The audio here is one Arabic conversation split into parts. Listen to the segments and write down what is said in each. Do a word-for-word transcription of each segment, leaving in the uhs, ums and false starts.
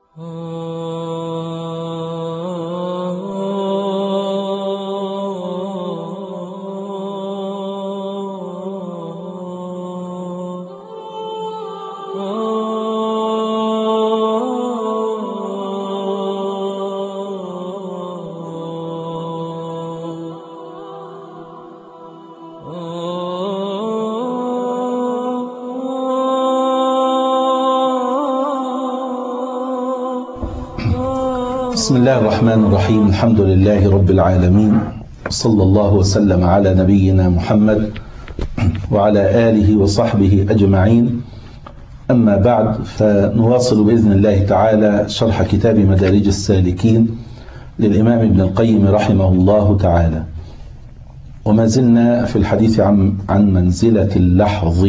بسم الله الرحمن الرحيم. الحمد لله رب العالمين، صلى الله وسلم على نبينا محمد وعلى آله وصحبه أجمعين. أما بعد، فنواصل بإذن الله تعالى شرح كتاب مدارج السالكين للإمام ابن القيم رحمه الله تعالى، وما زلنا في الحديث عن عن منزلة اللحظ،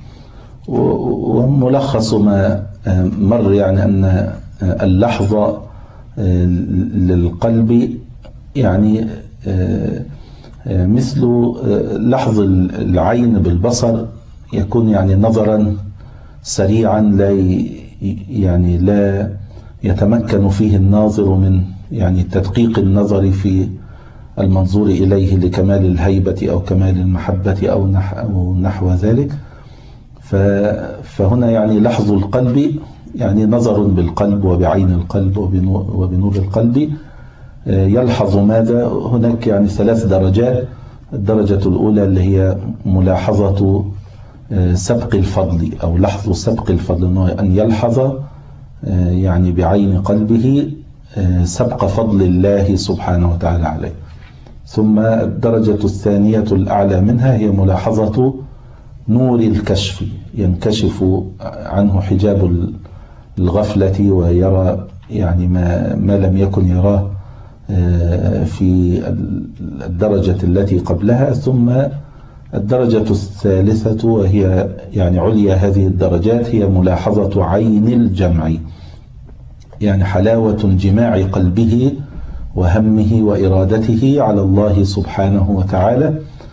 وملخص ما مر يعني أن اللحظة للقلب يعني مثل لحظ العين بالبصر، يكون يعني نظرا سريعا لا يعني لا يتمكن فيه الناظر من يعني تدقيق النظر في المنظور إليه لكمال الهيبة أو كمال المحبة أو نحو, نحو ذلك. فهنا يعني لحظ القلب يعني نظر بالقلب وبعين القلب وبنور القلب. يلحظ ماذا؟ هناك يعني ثلاث درجات. الدرجة الأولى اللي هي ملاحظة سبق الفضل أو لحظ سبق الفضل، أن يلحظ يعني بعين قلبه سبق فضل الله سبحانه وتعالى عليه. ثم الدرجة الثانية الأعلى منها هي ملاحظة نور الكشف، ينكشف عنه حجاب الغفلة ويرى يعني ما, ما لم يكن يراه في الدرجة التي قبلها. ثم الدرجة الثالثة وهي يعني عليا هذه الدرجات هي ملاحظة عين الجمع، يعني حلاوة انجماع قلبه وهمه وإرادته على الله سبحانه وتعالى،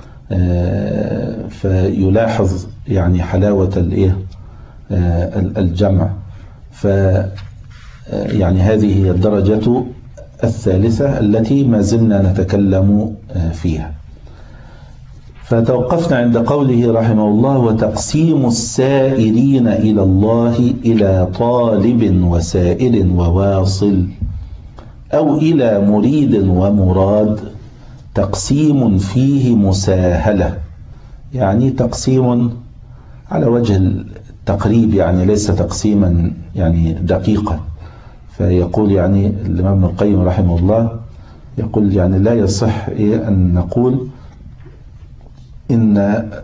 فيلاحظ يعني حلاوة الايه الجمع. ف يعني هذه هي الدرجة الثالثة التي ما زلنا نتكلم فيها. فتوقفنا عند قوله رحمه الله: وتقسيم السائرين إلى الله إلى طالب وسائر وواصل أو إلى مريد ومراد تقسيم فيه مساهلة، يعني تقسيم على وجه التقريب، يعني ليس تقسيما يعني دقيقا. فيقول يعني الإمام ابن القيم رحمه الله يقول يعني لا يصح أن نقول إن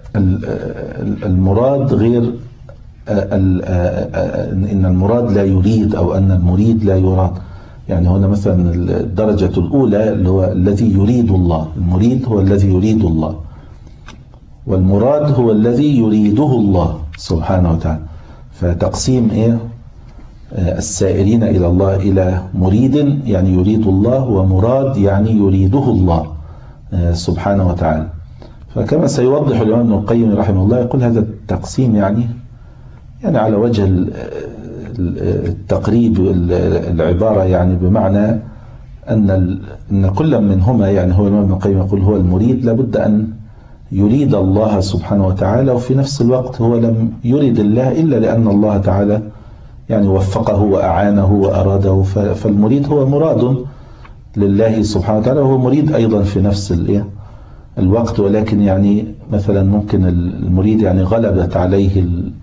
المراد غير إن المراد لا يريد أو أن المريد لا يراد. يعني هنا مثلا الدرجة الأولى اللي هو الذي يريد الله، المريد هو الذي يريد الله، والمراد هو الذي يريده الله سبحانه وتعالى. فتقسيم إيه السائرين إلى الله إلى مريد يعني يريد الله، ومراد يعني يريده الله سبحانه وتعالى. فكما سيوضح الإمام ابن القيم رحمه الله يقول هذا التقسيم يعني يعني على وجه التقريب العبارة، يعني بمعنى أن أن كل منهما يعني هو الإمام ابن القيم يقول هو المريد لابد أن يريد الله سبحانه وتعالى، وفي نفس الوقت هو لم يرد الله إلا لأن الله تعالى يعني وفقه وأعانه وأراده. فالمريد هو مراد لله سبحانه وتعالى، وهو مريد أيضا في نفس الوقت، ولكن يعني مثلا ممكن المريد يعني غلبت عليه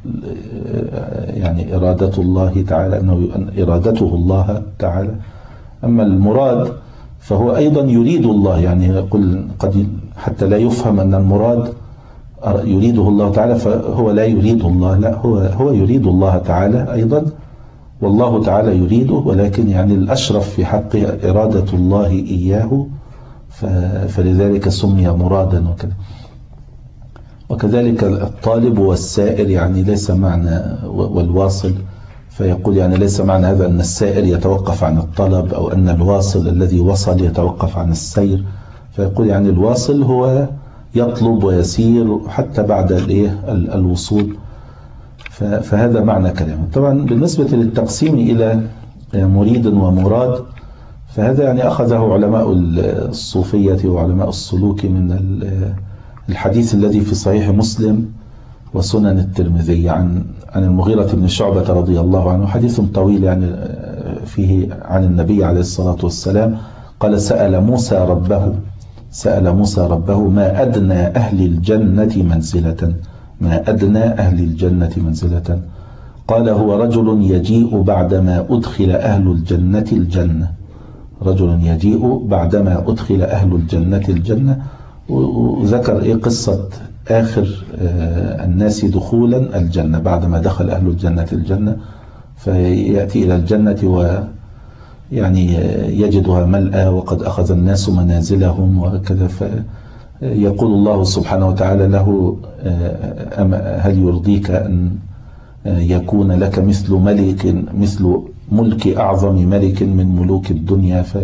يعني إرادة الله تعالى، أنه إرادته الله تعالى. أما المراد فهو أيضا يريد الله، يعني يقول قد حتى لا يفهم أن المراد يريده الله تعالى فهو لا يريد الله، لا، هو هو يريد الله تعالى أيضا، والله تعالى يريده، ولكن يعني الأشرف في حقه إرادة الله إياه، فلذلك سمي مرادا وكذا. وكذلك الطالب والسائر يعني ليس معنى والواصل، فيقول يعني ليس معنى هذا أن السائر يتوقف عن الطلب أو أن الواصل الذي وصل يتوقف عن السير. فيقول يعني الواصل هو يطلب ويسير حتى بعد الوصول. فهذا معنى كلامه. طبعا بالنسبة للتقسيم إلى مريد ومراد. فهذا يعني أخذه علماء الصوفية وعلماء السلوك من الحديث الذي في صحيح مسلم وسنن الترمذي عن عن المغيرة بن شعبة رضي الله عنه، حديث طويل يعني فيه عن النبي عليه الصلاة والسلام قال: سأل موسى ربه سأل موسى ربه ما أدنى أهل الجنة منزلة ما أدنى أهل الجنة منزلة قال: هو رجل يجيء بعدما أدخل أهل الجنة الجنة رجل يجيء بعدما أدخل أهل الجنة الجنة. وذكر إيه قصة آخر الناس دخولا الجنة بعدما دخل أهل الجنة الجنة، فيأتي إلى الجنة ويعني يجدها ملأى وقد أخذ الناس منازلهم وكذا، فيقول الله سبحانه وتعالى له: هل يرضيك أن يكون لك مثل ملك مثل ملك أعظم ملك من ملوك الدنيا؟ ف...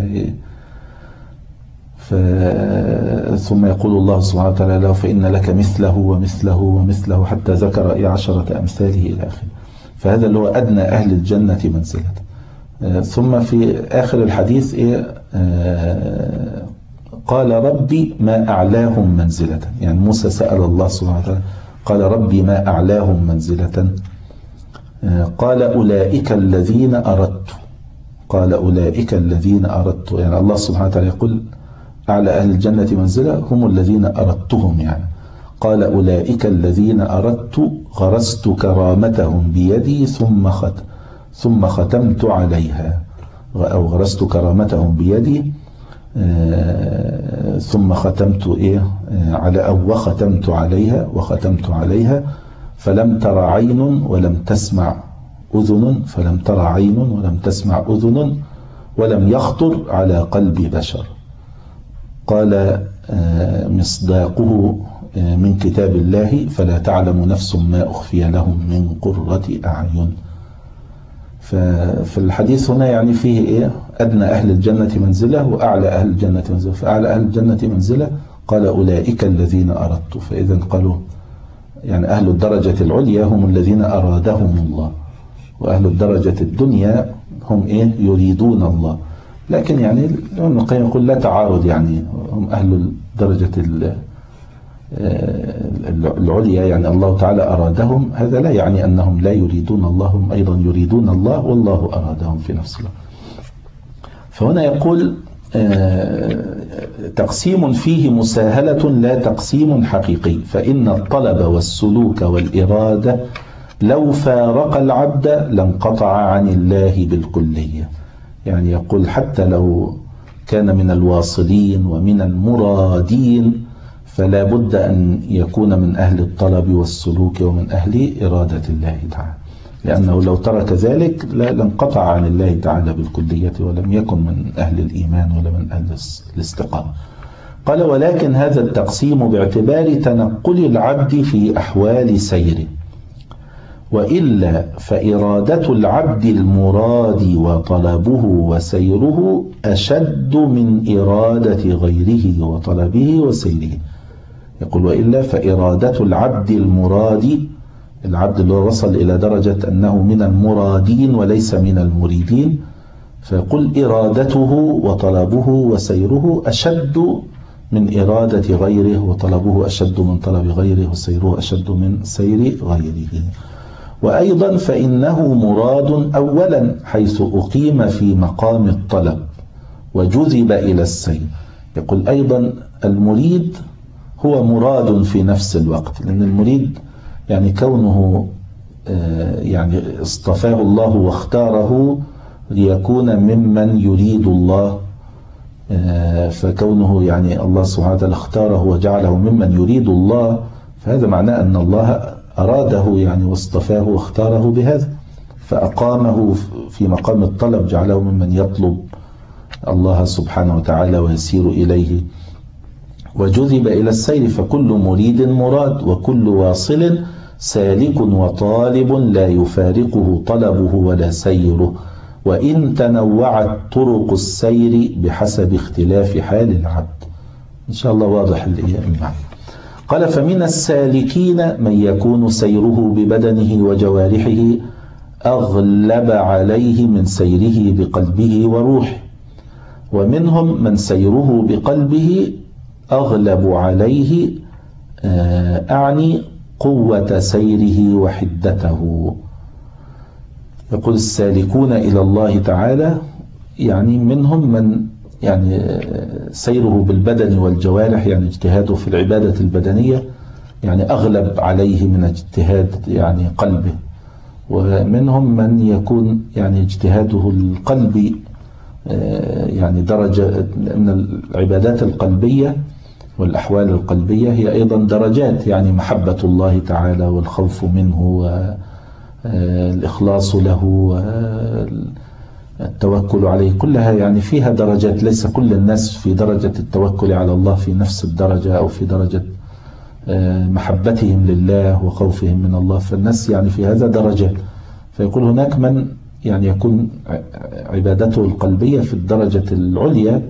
ف... ثم يقول الله سبحانه وتعالى له: فإن لك مثله ومثله ومثله، حتى ذكر إيه عشرة أمثاله إلى آخره. فهذا اللي هو أدنى أهل الجنة منزلة. ثم في آخر الحديث إيه آه قال: ربي ما أعلاهم منزلة. يعني موسى سأل الله سبحانه وتعالى قال: ربي ما أعلاهم منزلة. قال: أولئك الذين أردت قال أولئك الذين أردت يعني الله سبحانه وتعالى يقول: أعلى أهل الجنة منزلة هم الذين أردتهم. يعني قال: أولئك الذين أردت غرست كرامتهم بيدي ثم خت ثم ختمت عليها، أو غرست كرامتهم بيدي ثم ختمت إيه على أو وختمت عليها وختمت عليها فلم تر عين ولم تسمع أذن فلم تر عين ولم تسمع أذن ولم يخطر على قلب بشر. قال: مصداقه من كتاب الله فلا تعلم نفس ما أخفي لهم من قرة أعين. ففي الحديث هنا يعني فيه إيه أدنى أهل الجنة منزلة وأعلى أهل الجنة منزلة. فأعلى أهل الجنة منزلة قال: أولئك الذين أردت. فإذا قالوا يعني أهل الدرجة العليا هم الذين أرادهم الله، وأهل الدرجة الدنيا هم إيه يريدون الله. لكن يعني ابن القيم يقول لا تعارض، يعني هم أهل الدرجة العليا يعني الله تعالى أرادهم، هذا لا يعني أنهم لا يريدون الله، هم أيضا يريدون الله والله أرادهم في نفس الوقت. فهنا يقول تقسيم فيه مساهلة لا تقسيم حقيقي، فإن الطلب والسلوك والإرادة لو فارق العبد لانقطع عن الله بالكلية. يعني يقول حتى لو كان من الواصلين ومن المرادين فلا بد أن يكون من أهل الطلب والسلوك ومن أهل إرادة الله تعالى، لأنه لو ترك ذلك لانقطع عن الله تعالى بالكلية ولم يكن من أهل الإيمان ولا من أهل الاستقامة. قال: ولكن هذا التقسيم باعتبار تنقل العبد في أحوال سيره، وإلا فإرادة العبد المراد وطلبه وسيره أشد من إرادة غيره وطلبه وسيره. يقول: وإلا فإرادة العبد المراد، العبد اللي وصل إلى درجة أنه من المرادين وليس من المريدين، فيقول إرادته وطلبه وسيره أشد من إرادة غيره، وطلبه أشد من طلب غيره، وسيره أشد من سير غيره. وأيضا فإنه مراد أولا حيث أقيم في مقام الطلب وجذب إلى السير. يقول أيضا المريد هو مراد في نفس الوقت، لأن المريد يعني كونه يعني اصطفاه الله واختاره ليكون ممن يريد الله، فكونه يعني الله سبحانه وتعالى اختاره وجعله ممن يريد الله، فهذا معناه أن الله أراده يعني واصطفاه واختاره بهذا، فأقامه في مقام الطلب، جعله ممن يطلب الله سبحانه وتعالى ويسير إليه. وجذب إلى السير، فكل مريد مراد، وكل واصل سالك وطالب لا يفارقه طلبه ولا سيره، وإن تنوعت طرق السير بحسب اختلاف حال العبد. إن شاء الله واضح المعنى. قال: فمن السالكين من يكون سيره ببدنه وجوارحه أغلب عليه من سيره بقلبه وروحه، ومنهم من سيره بقلبه أغلب عليه أعني قوة سيره وحدته. يقول السالكون إلى الله تعالى يعني منهم من يعني سيره بالبدن والجوارح، يعني اجتهاده في العبادة البدنية يعني أغلب عليه من اجتهاد يعني قلبه، ومنهم من يكون يعني اجتهاده القلبي يعني درجة من العبادات القلبية والأحوال القلبية هي أيضا درجات، يعني محبة الله تعالى والخوف منه والإخلاص له والتوكل عليه، كلها يعني فيها درجات. ليس كل الناس في درجة التوكل على الله في نفس الدرجة أو في درجة محبتهم لله وخوفهم من الله، فالناس يعني في هذا درجات. فيقول هناك من يعني يكون عبادته القلبية في الدرجة العليا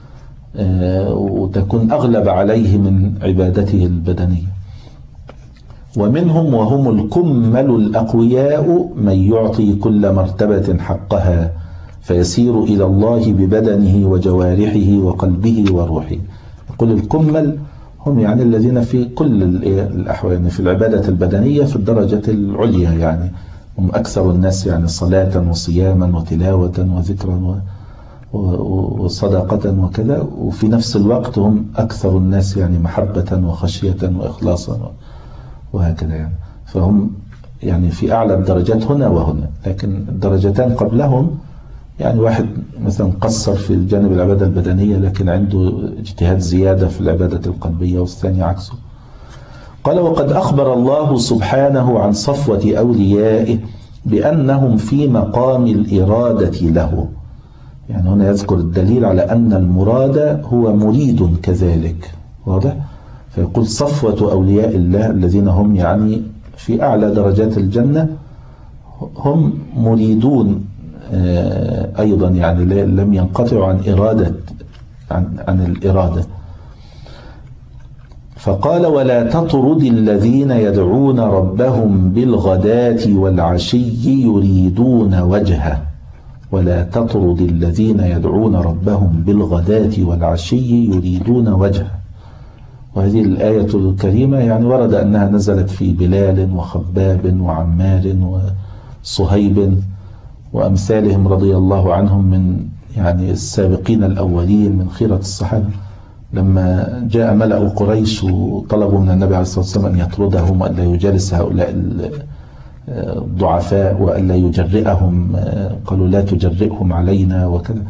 وتكون أغلب عليه من عبادته البدنية. ومنهم وهم الكمل الأقوياء من يعطي كل مرتبة حقها فيسير إلى الله ببدنه وجوارحه وقلبه وروحه. يقول الكمل هم يعني الذين في كل الأحوال، يعني في العبادة البدنية في الدرجة العليا، يعني هم أكثر الناس يعني صلاة وصياما وتلاوة وذكرا وصدقة وكذا، وفي نفس الوقت هم أكثر الناس يعني محبة وخشية وإخلاصا وهكذا يعني. فهم يعني في أعلى الدرجات هنا وهنا، لكن الدرجتان قبلهم يعني واحد مثلا قصر في الجانب العبادة البدنية لكن عنده اجتهاد زيادة في العبادة القلبية، والثاني عكسه. قال وقد أخبر الله سبحانه عن صفوة أوليائه بأنهم في مقام الإرادة له، يعني هنا يذكر الدليل على أن المراد هو مريد كذلك، واضح؟ فيقول صفوة أولياء الله الذين هم يعني في أعلى درجات الجنة هم مريدون أيضا، يعني لم ينقطعوا عن إرادة عن, عن الإرادة. فقال ولا تطرد الذين يدعون ربهم بالغداة والعشي يريدون وجهه، ولا تطرد الذين يدعون ربهم بالغداة والعشي يريدون وجهه. وهذه الآية الكريمة يعني ورد أنها نزلت في بلال وخباب وعمار وصهيب وأمثالهم رضي الله عنهم من يعني السابقين الأولين من خيرة الصحابة، لما جاء ملأ قريش وطلبوا من النبي عليه الصلاة والسلام أن يطردهم وألا يجالس هؤلاء الضعفاء وألا يجرئهم، قالوا لا تجرئهم علينا وكذا،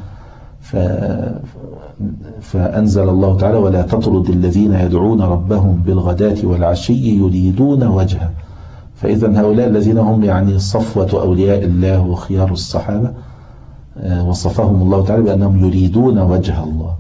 فأنزل الله تعالى ولا تطرد الذين يدعون ربهم بالغداة والعشي يريدون وجهه. فإذا هؤلاء الذين هم يعني صفوة أولياء الله وخيار الصحابة وصفهم الله تعالى بأنهم يريدون وجه الله،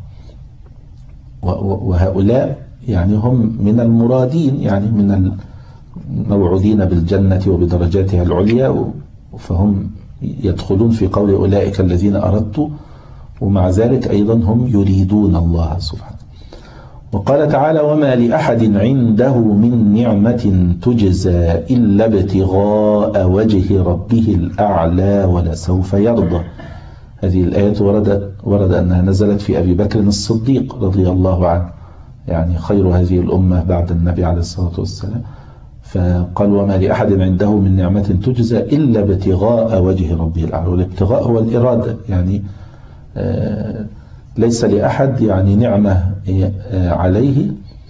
وهؤلاء يعني هم من المرادين، يعني من الموعودين بالجنة وبدرجاتها العليا، فهم يدخلون في قول أولئك الذين أردت، ومع ذلك أيضا هم يريدون الله سبحانه. وقال تعالى وما لأحد عنده من نعمة تجزى إلا ابتغاء وجه ربه الأعلى ولسوف يرضى. هذه الآية ورد, ورد أنها نزلت في أبي بكر الصديق رضي الله عنه، يعني خير هذه الأمة بعد النبي عليه الصلاة والسلام. فقال وما لأحد عنده من نعمة تجزى إلا ابتغاء وجه ربه الأعلى. والابتغاء هو الإرادة، يعني آه ليس لأحد يعني نعمة عليه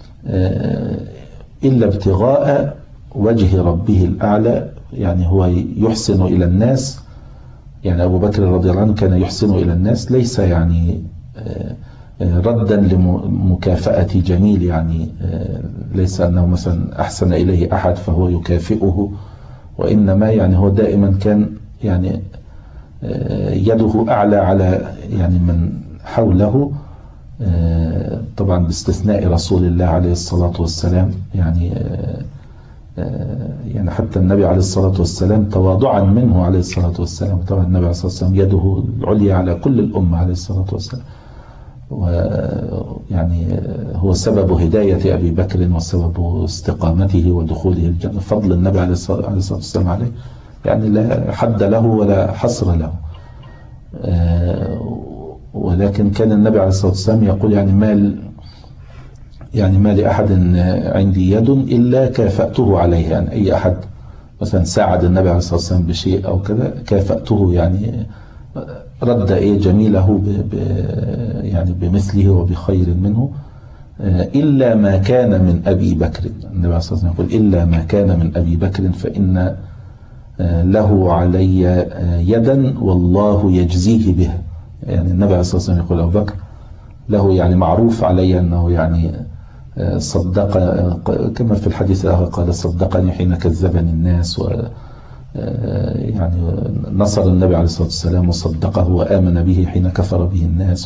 إلا ابتغاء وجه ربه الأعلى، يعني هو يحسن إلى الناس. يعني أبو بكر رضي الله عنه كان يحسن إلى الناس، ليس يعني ردا لمكافأة جميل، يعني ليس أنه مثلا أحسن إليه أحد فهو يكافئه، وإنما يعني هو دائما كان يعني يده أعلى على يعني من حوله، طبعا باستثناء رسول الله عليه الصلاة والسلام، يعني يعني حتى النبي عليه الصلاة والسلام تواضعا منه عليه الصلاة والسلام، طبعا النبي عليه الصلاة والسلام يده العليا على كل الأمة عليه الصلاة والسلام، ويعني هو سبب هداية أبي بكر وسبب استقامته ودخوله الجنة، فضل النبي عليه الصلاة والسلام عليه يعني لا حد له ولا حصر له. ولكن كان النبي عليه الصلاة والسلام يقول يعني ما يعني ما لأحد عندي يد إلا كافأته عليه. يعني أي أحد مثلا ساعد النبي عليه الصلاة والسلام بشيء أو كذا كافأته، يعني رد إيه جميله ب ب يعني بمثله وبخير منه، إلا ما كان من أبي بكر. النبي عليه الصلاة والسلام يقول إلا ما كان من أبي بكر فإن له علي يدا والله يجزيه بها. يعني النبي عليه الصلاة والسلام يقول أبو بكر له يعني معروف علي أنه يعني صدق، كما في الحديث الآخر قال صدقني حين كذبني الناس، و يعني نصر النبي عليه الصلاة والسلام وصدقه وآمن به حين كفر به الناس،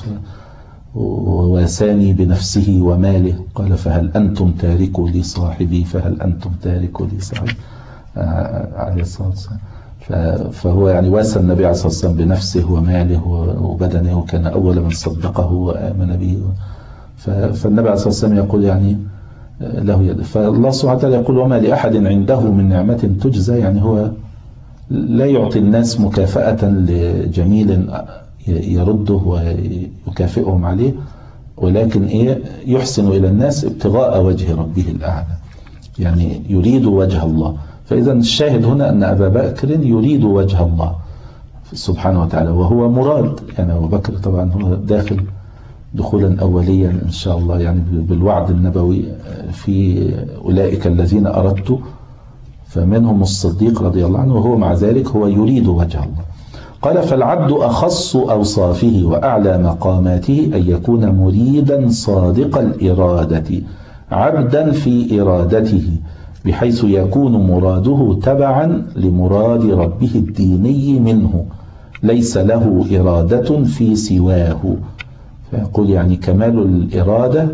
وواساني بنفسه وماله. قال فهل أنتم تاركوا لي صاحبي فهل أنتم تاركوا لي صاحبي عليه الصلاة والسلام. فهو يعني واسى النبي عليه الصلاة والسلام بنفسه وماله وبدنه، وكان أول من صدقه وآمن به. فالنبي عليه الصلاة والسلام يقول يعني له يد. فالله سبحانه وتعالى يقول وما لأحد عنده من نعمة تجزى، يعني هو لا يعطي الناس مكافأة لجميل يرده ويكافئهم عليه، ولكن إيه يحسن إلى الناس ابتغاء وجه ربه الأعلى، يعني يريد وجه الله. فإذا الشاهد هنا أن أبا بكر يريد وجه الله سبحانه وتعالى وهو مراد. يعني أبو بكر طبعا هو داخل دخولا أوليا إن شاء الله يعني بالوعد النبوي في أولئك الذين أردت، فمنهم الصديق رضي الله عنه، وهو مع ذلك هو يريد وجه الله. قال فالعبد أخص أوصافه وأعلى مقاماته أن يكون مريدا صادق الإرادة عبدا في إرادته، بحيث يكون مراده تبعا لمراد ربه الديني منه، ليس له إرادة في سواه. فيقول يعني كمال الإرادة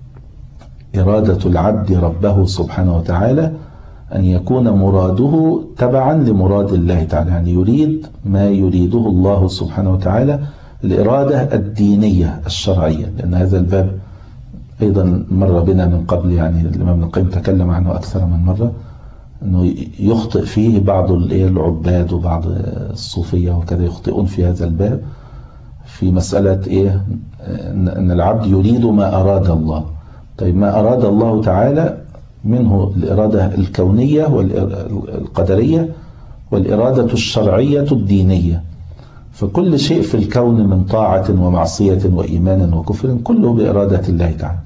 إرادة العبد ربه سبحانه وتعالى أن يكون مراده تبعا لمراد الله تعالى، يعني يريد ما يريده الله سبحانه وتعالى، الإرادة الدينية الشرعية. لأن هذا الباب أيضا مر بنا من قبل، يعني الإمام ابن القيم تكلم عنه أكثر من مرة، أنه يخطئ فيه بعض العباد وبعض الصوفية وكذا يخطئون في هذا الباب في مسألة إيه أن العبد يريد ما أراد الله. طيب ما أراد الله تعالى منه الإرادة الكونية والقدرية والإرادة الشرعية الدينية، فكل شيء في الكون من طاعة ومعصية وإيمان وكفر كله بإرادة الله تعالى.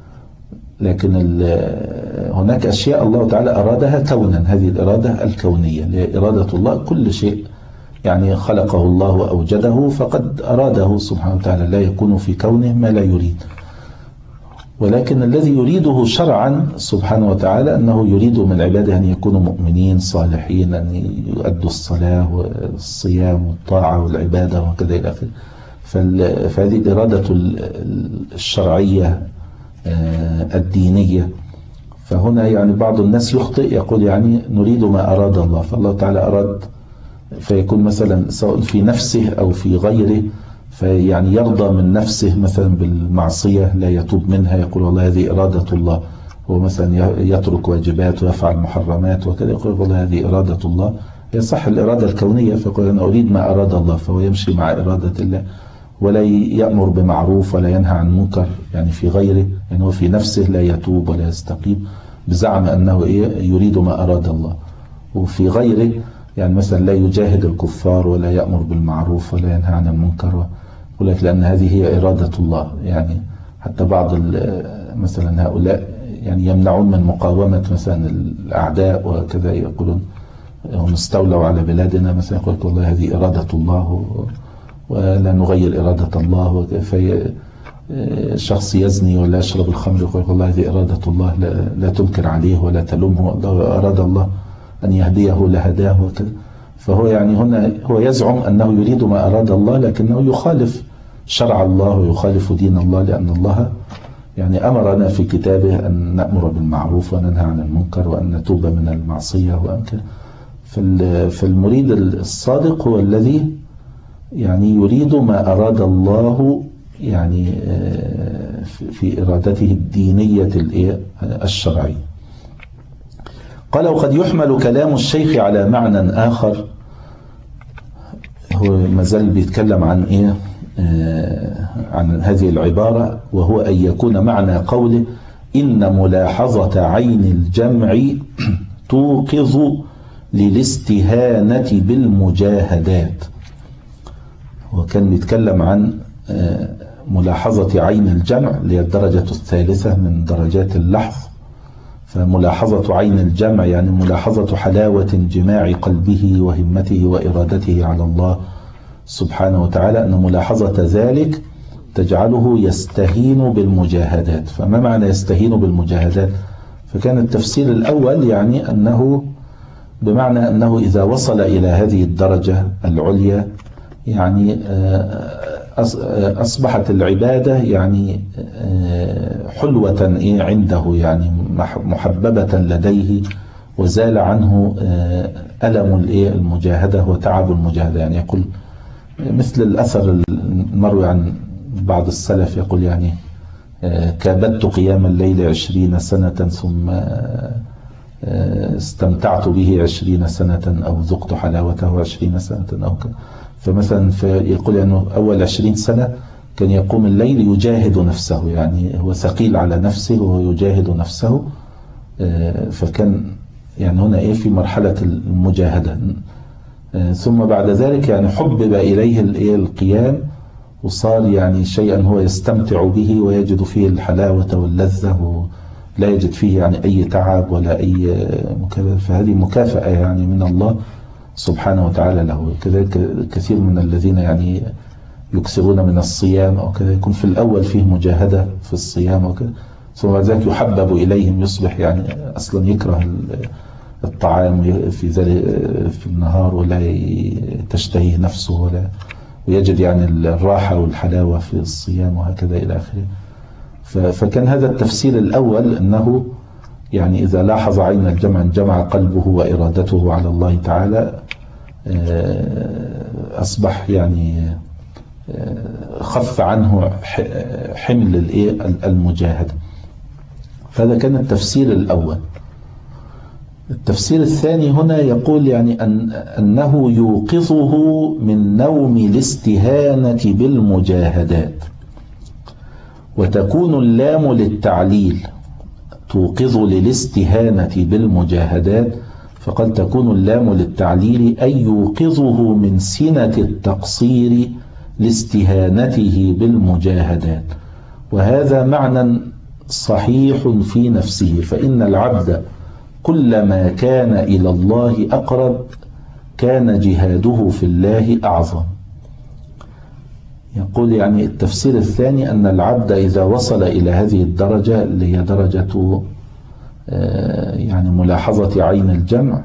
لكن هناك أشياء الله تعالى أرادها كونا، هذه الإرادة الكونية لإرادة الله، كل شيء يعني خلقه الله وأوجده فقد أراده سبحانه وتعالى، لا يكون في كونه ما لا يريد. ولكن الذي يريده شرعا سبحانه وتعالى أنه يريد من عباده أن يكونوا مؤمنين صالحين، أن يؤدوا الصلاة والصيام والطاعة والعبادة وكذا إلى آخره. فهذه الإرادة الشرعية الدينية. فهنا يعني بعض الناس يخطئ يقول يعني نريد ما أراد الله، فالله تعالى أراد فيكون مثلا سواء في نفسه أو في غيره، فيعني يرضى من نفسه مثلا بالمعصية لا يتوب منها، يقول والله هذه إرادة الله، هو مثلا يترك واجبات ويفعل محرمات وكذا، يقول والله هذه إرادة الله. هي صح الإرادة الكونية، فيقول أنا أريد ما أراد الله، فهو يمشي مع إرادة الله ولا يأمر بمعروف ولا ينهى عن منكر يعني في غيره، يعني هو في نفسه لا يتوب ولا يستقيم بزعم أنه إيه يريد ما أراد الله، وفي غيره يعني مثلا لا يجاهد الكفار ولا يأمر بالمعروف ولا ينهى عن المنكر، يقول لك لأن هذه هي إرادة الله. يعني حتى بعض مثلا هؤلاء يعني يمنعون من مقاومة مثلا الأعداء وكذا، يقولون هم استولوا على بلادنا مثلا، يقول لك والله هذه إرادة الله ولا نغير إرادة الله. في شخص يزني ولا يشرب الخمر يقول والله هذه إرادة الله، لا, لا تنكر عليه ولا تلومه، أراد الله أن يهديه لهداه وكذا. فهو يعني هنا هو يزعم أنه يريد ما أراد الله، لكنه يخالف شرع الله ويخالف دين الله، لأن الله يعني أمرنا في كتابه أن نأمر بالمعروف وننهى عن المنكر وأن نتوب من المعصية وأنك. فالمريد الصادق هو الذي يعني يريد ما أراد الله يعني في إرادته الدينية الشرعية. قال وقد يحمل كلام الشيخ على معنى آخر. هو مازال بيتكلم عن إيه؟ آه عن هذه العبارة، وهو أن يكون معنى قوله إن ملاحظة عين الجمع توقظ للاستهانة بالمجاهدات. وكان بيتكلم عن آه ملاحظة عين الجمع اللي هي الدرجة الثالثة من درجات اللحظ. فملاحظة عين الجمع يعني ملاحظة حلاوة انجماع قلبه وهمته وإرادته على الله سبحانه وتعالى، أن ملاحظة ذلك تجعله يستهين بالمجاهدات. فما معنى يستهين بالمجاهدات؟ فكان التفسير الأول يعني أنه بمعنى أنه إذا وصل إلى هذه الدرجة العليا يعني أصبحت العبادة يعني حلوة عنده، يعني محببة لديه، وزال عنه ألم المجاهدة وتعب المجاهدة. يعني يقول مثل الأثر المروي عن بعض السلف يقول يعني كابدت قيام الليل عشرين سنة ثم استمتعت به عشرين سنة أو ذقت حلاوته عشرين سنة أو كذا. فمثلا يقول أنه أول عشرين سنة كان يقوم الليل يجاهد نفسه، يعني هو ثقيل على نفسه وهو يجاهد نفسه. فكان يعني هنا إيه في مرحلة المجاهدة. ثم بعد ذلك يعني حبب إليه القيام وصار يعني شيئا هو يستمتع به ويجد فيه الحلاوة واللذة ولا يجد فيه يعني أي تعب ولا أي مكافأة. فهذه مكافأة يعني من الله سبحانه وتعالى له. كذلك كثير من الذين يعني يكسرون من الصيام أو كذا يكون في الأول فيه مجاهدة في الصيام وكذا، ثم بعد ذلك يحبب إليهم، يصبح يعني أصلا يكره الطعام في ذلك في النهار ولا تشتهيه نفسه ولا ويجد يعني الراحة والحلاوة في الصيام وهكذا إلى آخره. فكان هذا التفسير الأول أنه يعني إذا لاحظ عين الجمع انجمع قلبه وإرادته على الله تعالى، أصبح يعني خف عنه حمل المجاهدة. فهذا كان التفسير الأول. التفسير الثاني هنا يقول يعني أن أنه يوقظه من نوم الاستهانة بالمجاهدات، وتكون اللام للتعليل توقظ للاستهانة بالمجاهدات، فقد تكون اللام للتعليل أي يوقظه من سنة التقصير لاستهانته بالمجاهدات. وهذا معنى صحيح في نفسه، فإن العبد كلما كان إلى الله أقرب كان جهاده في الله أعظم. يقول يعني التفسير الثاني أن العبد إذا وصل إلى هذه الدرجة اللي هي درجة يعني ملاحظة عين الجمع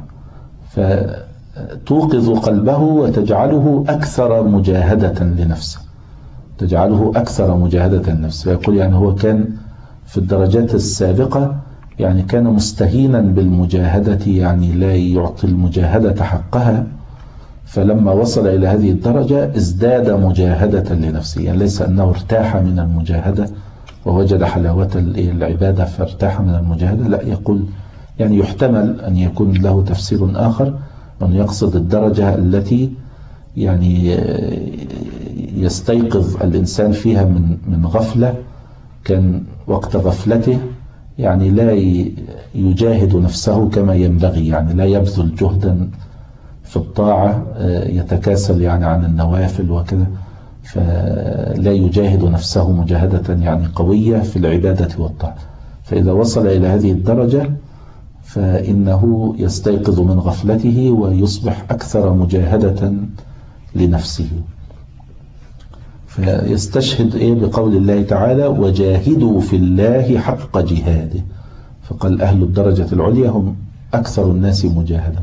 فتوقظ قلبه وتجعله أكثر مجاهدة لنفسه، تجعله أكثر مجاهدة لنفسه. يقول يعني هو كان في الدرجات السابقة يعني كان مستهينا بالمجاهدة، يعني لا يعطي المجاهدة حقها، فلما وصل إلى هذه الدرجة ازداد مجاهدة لنفسه. يعني ليس أنه ارتاح من المجاهدة ووجد حلاوة العبادة فارتاح من المجاهدة، لا، يقول يعني يحتمل أن يكون له تفسير آخر، أن يقصد الدرجة التي يعني يستيقظ الإنسان فيها من من غفلة، كان وقت غفلته يعني لا يجاهد نفسه كما ينبغي، يعني لا يبذل جهدا في الطاعة، يتكاسل يعني عن النوافل وكذا، فلا يجاهد نفسه مجاهدة يعني قوية في العبادة والطاعة. فإذا وصل إلى هذه الدرجة فإنه يستيقظ من غفلته ويصبح أكثر مجاهدة لنفسه. فيستشهد إيه بقول الله تعالى وجاهدوا في الله حق جهاده، فقال أهل الدرجة العليا هم أكثر الناس مجاهدة.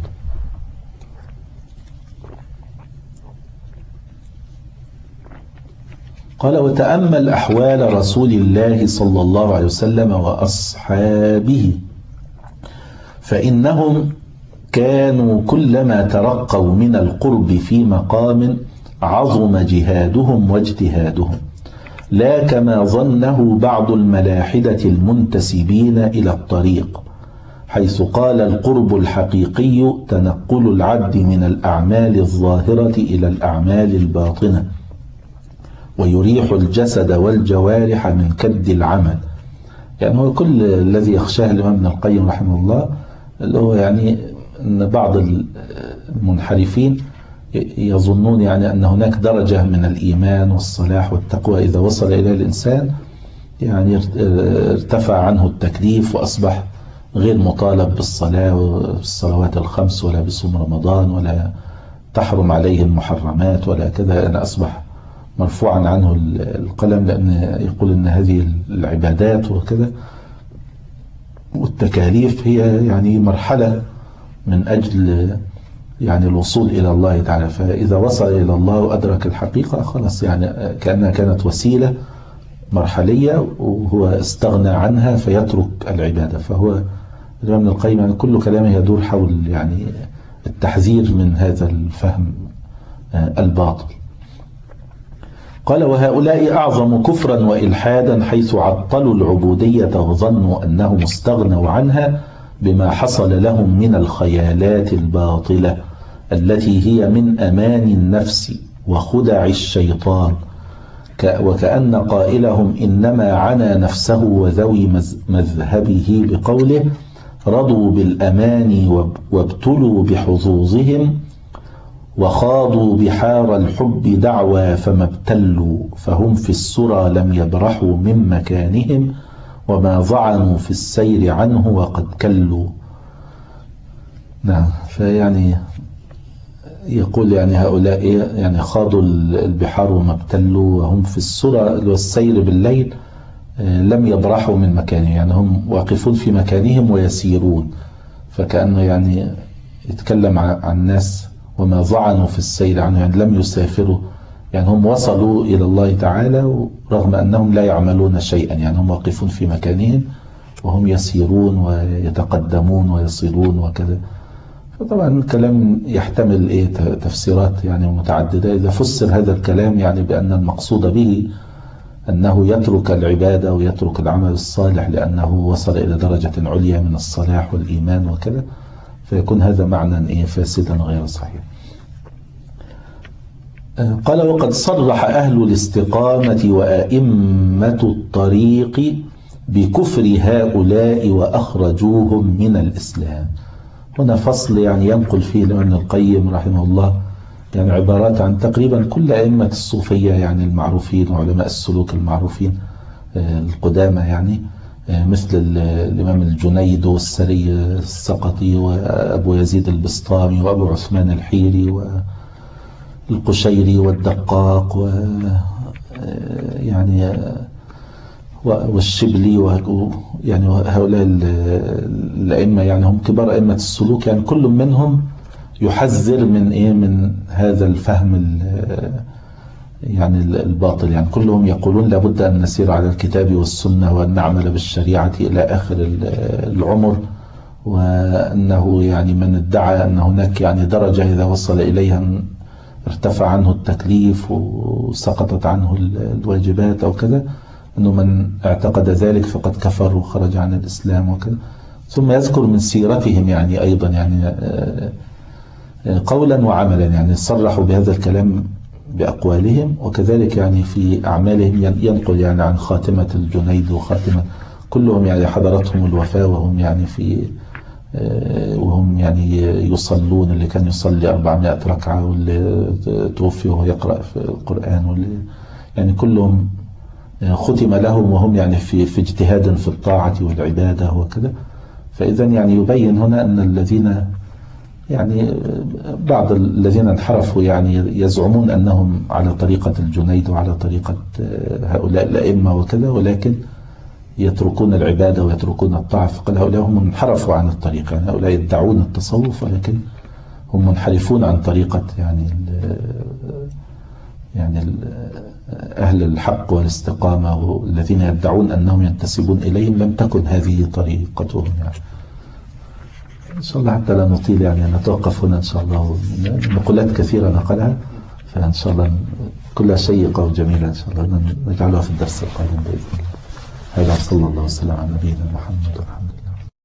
قال وتأمل أحوال رسول الله صلى الله عليه وسلم وأصحابه، فإنهم كانوا كلما ترقوا من القرب في مقام عظم جهادهم واجتهادهم، لا كما ظنه بعض الملاحدة المنتسبين إلى الطريق، حيث قال القرب الحقيقي تنقل العبد من الأعمال الظاهرة إلى الأعمال الباطنة، ويريح الجسد والجوارح من كد العمل. يعني هو كل الذي يخشاه الإمام ابن القيم رحمه الله، اللي هو يعني أن بعض المنحرفين يظنون يعني أن هناك درجة من الإيمان والصلاح والتقوى إذا وصل إلى الإنسان يعني ارتفع عنه التكليف وأصبح غير مطالب بالصلاة والصلوات الخمس، ولا بصوم رمضان، ولا تحرم عليه المحرمات ولا كذا، أن أصبح مرفوعا عنه القلم، لأن يقول أن هذه العبادات وكذا والتكاليف هي يعني مرحلة من أجل يعني الوصول إلى الله تعالى. فإذا وصل إلى الله وأدرك الحقيقة خلاص، يعني كأنها كانت وسيلة مرحلية وهو استغنى عنها فيترك العبادة. فهو الإمام ابن القيم يعني كل كلامه يدور حول يعني التحذير من هذا الفهم الباطل. قال: وهؤلاء أعظم كفرا وإلحادا، حيث عطلوا العبودية وظنوا أنهم استغنوا عنها بما حصل لهم من الخيالات الباطلة التي هي من أمان النفس وخدع الشيطان، وكأن قائلهم إنما عنى نفسه وذوي مذهبه بقوله: رضوا بالأمان وابتلوا بحظوظهم وخاضوا بحار الحب دعوى فما ابتلوا، فهم في السرى لم يبرحوا من مكانهم وما ظعنوا في السير عنه وقد كلوا. نعم، فيعني يقول يعني هؤلاء يعني خاضوا البحار وما ابتلوا وهم في السرى والسير بالليل لم يبرحوا من مكانهم، يعني هم واقفون في مكانهم ويسيرون، فكأنه يعني يتكلم عن الناس وما ظعنوا في السير عنه، يعني لم يسافروا، يعني هم وصلوا إلى الله تعالى رغم أنهم لا يعملون شيئا، يعني هم واقفون في مكانهم وهم يسيرون ويتقدمون ويصلون وكذا. فطبعا الكلام يحتمل إيه تفسيرات يعني متعددة. إذا فسر هذا الكلام يعني بأن المقصود به أنه يترك العبادة ويترك العمل الصالح لأنه وصل إلى درجة عليا من الصلاح والإيمان وكذا، فيكون هذا معنى إيه فاسدا غير صحيح. قال: وقد صرح أهل الاستقامة وأئمة الطريق بكفر هؤلاء وأخرجوهم من الإسلام. هنا فصل يعني ينقل فيه ابن القيم رحمه الله يعني عبارات عن تقريبا كل أئمة الصوفية يعني المعروفين وعلماء السلوك المعروفين القدامى، يعني مثل الإمام الجنيد والسري السقطي وأبو يزيد البسطامي وأبو عثمان الحيري والقشيري والدقاق و يعني والشبلي، يعني هؤلاء الأئمة يعني هم كبار أئمة السلوك، يعني كل منهم يحذر من إيه من هذا الفهم يعني الباطل. يعني كلهم يقولون لابد أن نسير على الكتاب والسنة وأن نعمل بالشريعة إلى آخر العمر، وأنه يعني من ادعى أن هناك يعني درجة إذا وصل إليها ارتفع عنه التكليف وسقطت عنه الواجبات أو كذا، أنه من اعتقد ذلك فقد كفر وخرج عن الإسلام وكذا. ثم يذكر من سيرتهم يعني أيضا يعني قولا وعملا، يعني صرحوا بهذا الكلام بأقوالهم، وكذلك يعني في أعمالهم ينقل يعني عن خاتمة الجنيد وخاتمة كلهم يعني حضرتهم الوفاة وهم يعني في وهم يعني يصلون، اللي كان يصلي أربعمائة ركعة واللي توفي وهو يقرأ في القرآن، واللي يعني كلهم ختم لهم وهم يعني في في اجتهاد في الطاعة والعبادة وكذا. فإذا يعني يبين هنا أن الذين يعني بعض الذين انحرفوا يعني يزعمون أنهم على طريقة الجنيد وعلى طريقة هؤلاء الأئمة وكذا، ولكن يتركون العبادة ويتركون الطاعة. فقال هؤلاء هم انحرفوا عن الطريقة، يعني هؤلاء يدعون التصوف ولكن هم منحرفون عن طريقة يعني ال يعني ال أهل الحق والاستقامة، والذين يدعون أنهم ينتسبون إليهم لم تكن هذه طريقتهم. يعني إن شاء الله حتى لا نطيل يعني نتوقف هنا إن شاء الله، نقولات كثيرة نقلها، فإن شاء الله كلها شيقة وجميلة إن شاء الله نجعلها في الدرس القادم بإذن الله. هذا صلى الله وسلم على نبينا محمد والحمد لله.